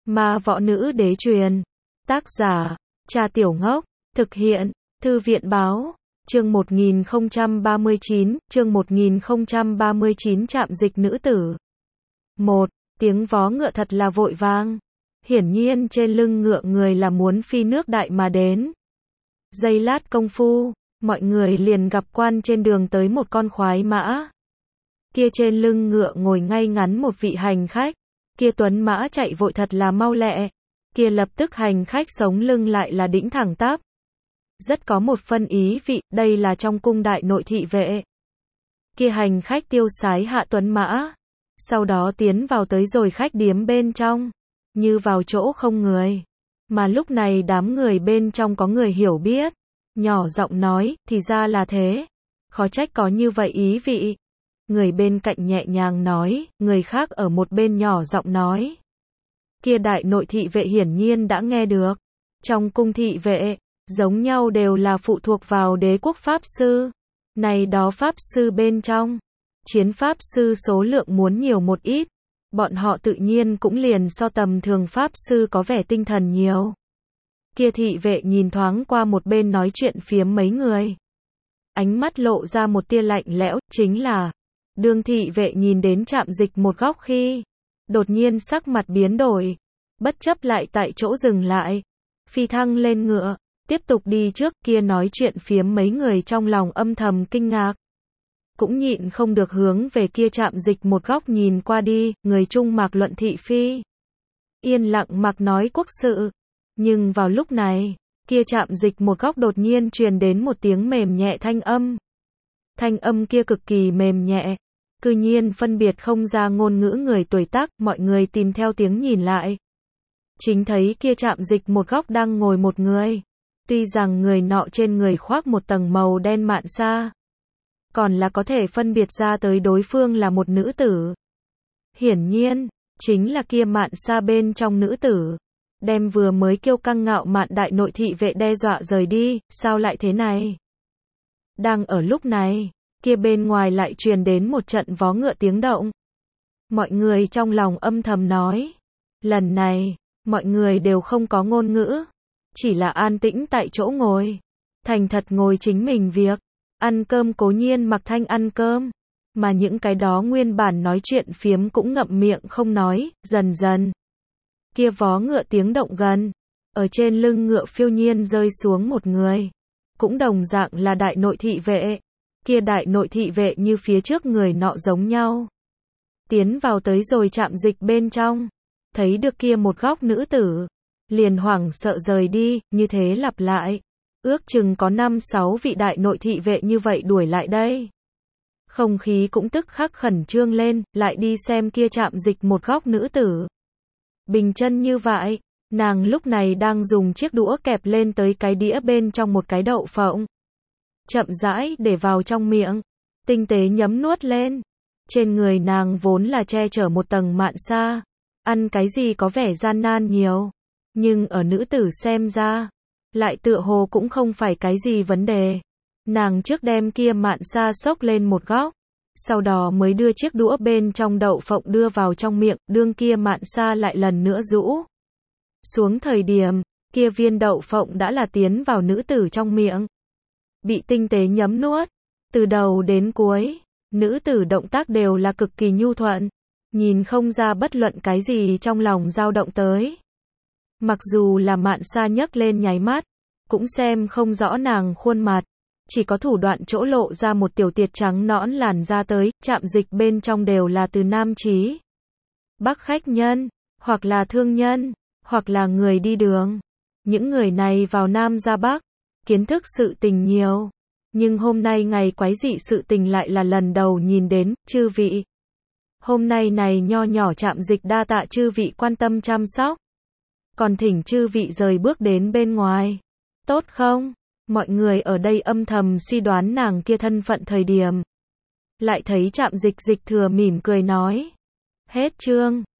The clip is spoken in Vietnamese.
Ma võ nữ đế truyền. Tác giả, Trà Tiểu Ngốc. Thực hiện, Thư viện báo. Chương 1039, chương 1039 Trạm dịch nữ tử. 1. Tiếng vó ngựa thật là vội vang. Hiển nhiên trên lưng ngựa người là muốn phi nước đại mà đến. Giây lát công phu, mọi người liền gặp quan trên đường tới một con khoái mã. Kia trên lưng ngựa ngồi ngay ngắn một vị hành khách. Kia tuấn mã chạy vội thật là mau lẹ. Kia lập tức hành khách sống lưng lại là đĩnh thẳng tắp. Rất có một phân ý vị, đây là trong cung đại nội thị vệ. Kia hành khách tiêu sái hạ tuấn mã. Sau đó tiến vào tới rồi khách điếm bên trong. Như vào chỗ không người. Mà lúc này đám người bên trong có người hiểu biết. Nhỏ giọng nói, thì ra là thế. Khó trách có như vậy ý vị. Người bên cạnh nhẹ nhàng nói, người khác ở một bên nhỏ giọng nói. Kia đại nội thị vệ hiển nhiên đã nghe được. Trong cung thị vệ, giống nhau đều là phụ thuộc vào đế quốc pháp sư. Này đó pháp sư bên trong, chiến pháp sư số lượng muốn nhiều một ít. Bọn họ tự nhiên cũng liền so tầm thường pháp sư có vẻ tinh thần nhiều. Kia thị vệ nhìn thoáng qua một bên nói chuyện phiếm mấy người. Ánh mắt lộ ra một tia lạnh lẽo, chính là đương thị vệ nhìn đến Trạm Dịch một góc khi đột nhiên sắc mặt biến đổi, bất chấp lại tại chỗ dừng lại, phi thăng lên ngựa, tiếp tục đi trước. Kia nói chuyện phiếm mấy người trong lòng âm thầm kinh ngạc, cũng nhịn không được hướng về kia Trạm Dịch một góc nhìn qua đi. Người Trung Mạc luận thị phi yên lặng mặc nói quốc sự, nhưng vào lúc này, kia Trạm Dịch một góc đột nhiên truyền đến một tiếng mềm nhẹ thanh âm. Thanh âm kia cực kỳ mềm nhẹ, cư nhiên phân biệt không ra ngôn ngữ người tuổi tác. Mọi người tìm theo tiếng nhìn lại, chính thấy kia Trạm Dịch một góc đang ngồi một người. Tuy rằng người nọ trên người khoác một tầng màu đen mạn sa, còn là có thể phân biệt ra tới đối phương là một nữ tử. Hiển nhiên, chính là kia mạn sa bên trong nữ tử, đem vừa mới kiêu căng ngạo mạn đại nội thị vệ đe dọa rời đi. Sao lại thế này? Đang ở lúc này, kia bên ngoài lại truyền đến một trận vó ngựa tiếng động. Mọi người trong lòng âm thầm nói, lần này, mọi người đều không có ngôn ngữ, chỉ là an tĩnh tại chỗ ngồi, thành thật ngồi chính mình việc. Ăn cơm cố nhiên mặc thanh ăn cơm, mà những cái đó nguyên bản nói chuyện phiếm cũng ngậm miệng không nói. Dần dần, kia vó ngựa tiếng động gần, ở trên lưng ngựa phiêu nhiên rơi xuống một người, cũng đồng dạng là đại nội thị vệ. Kia đại nội thị vệ như phía trước người nọ giống nhau, tiến vào tới rồi Trạm Dịch bên trong, thấy được kia một góc nữ tử, liền hoảng sợ rời đi. Như thế lặp lại, ước chừng có 5-6 vị đại nội thị vệ như vậy đuổi lại đây. Không khí cũng tức khắc khẩn trương lên, lại đi xem kia Trạm Dịch một góc nữ tử. Bình chân như vậy, nàng lúc này đang dùng chiếc đũa kẹp lên tới cái đĩa bên trong một cái đậu phộng. Chậm rãi để vào trong miệng, tinh tế nhấm nuốt lên. Trên người nàng vốn là che chở một tầng mạn sa, ăn cái gì có vẻ gian nan nhiều, nhưng ở nữ tử xem ra, lại tựa hồ cũng không phải cái gì vấn đề. Nàng trước đem kia mạn sa xốc lên một góc, sau đó mới đưa chiếc đũa bên trong đậu phộng đưa vào trong miệng. Đương kia mạn sa lại lần nữa rũ xuống thời điểm, kia viên đậu phộng đã là tiến vào nữ tử trong miệng, bị tinh tế nhấm nuốt. Từ đầu đến cuối, nữ tử động tác đều là cực kỳ nhu thuận, nhìn không ra bất luận cái gì trong lòng dao động tới. Mặc dù là mạn sa nhấc lên nháy mắt, cũng xem không rõ nàng khuôn mặt, chỉ có thủ đoạn chỗ lộ ra một tiểu tiệt trắng nõn làn da tới. Trạm Dịch bên trong đều là từ Nam chí Bắc khách nhân, hoặc là thương nhân, hoặc là người đi đường. Những người này vào Nam ra Bắc, kiến thức sự tình nhiều, nhưng hôm nay ngày quái dị sự tình lại là lần đầu nhìn đến. Chư vị, hôm nay này nho nhỏ Trạm Dịch đa tạ chư vị quan tâm chăm sóc, còn thỉnh chư vị rời bước đến bên ngoài, tốt không? Mọi người ở đây âm thầm suy đoán nàng kia thân phận thời điểm, lại thấy Trạm Dịch Dịch thừa mỉm cười nói, hết chương.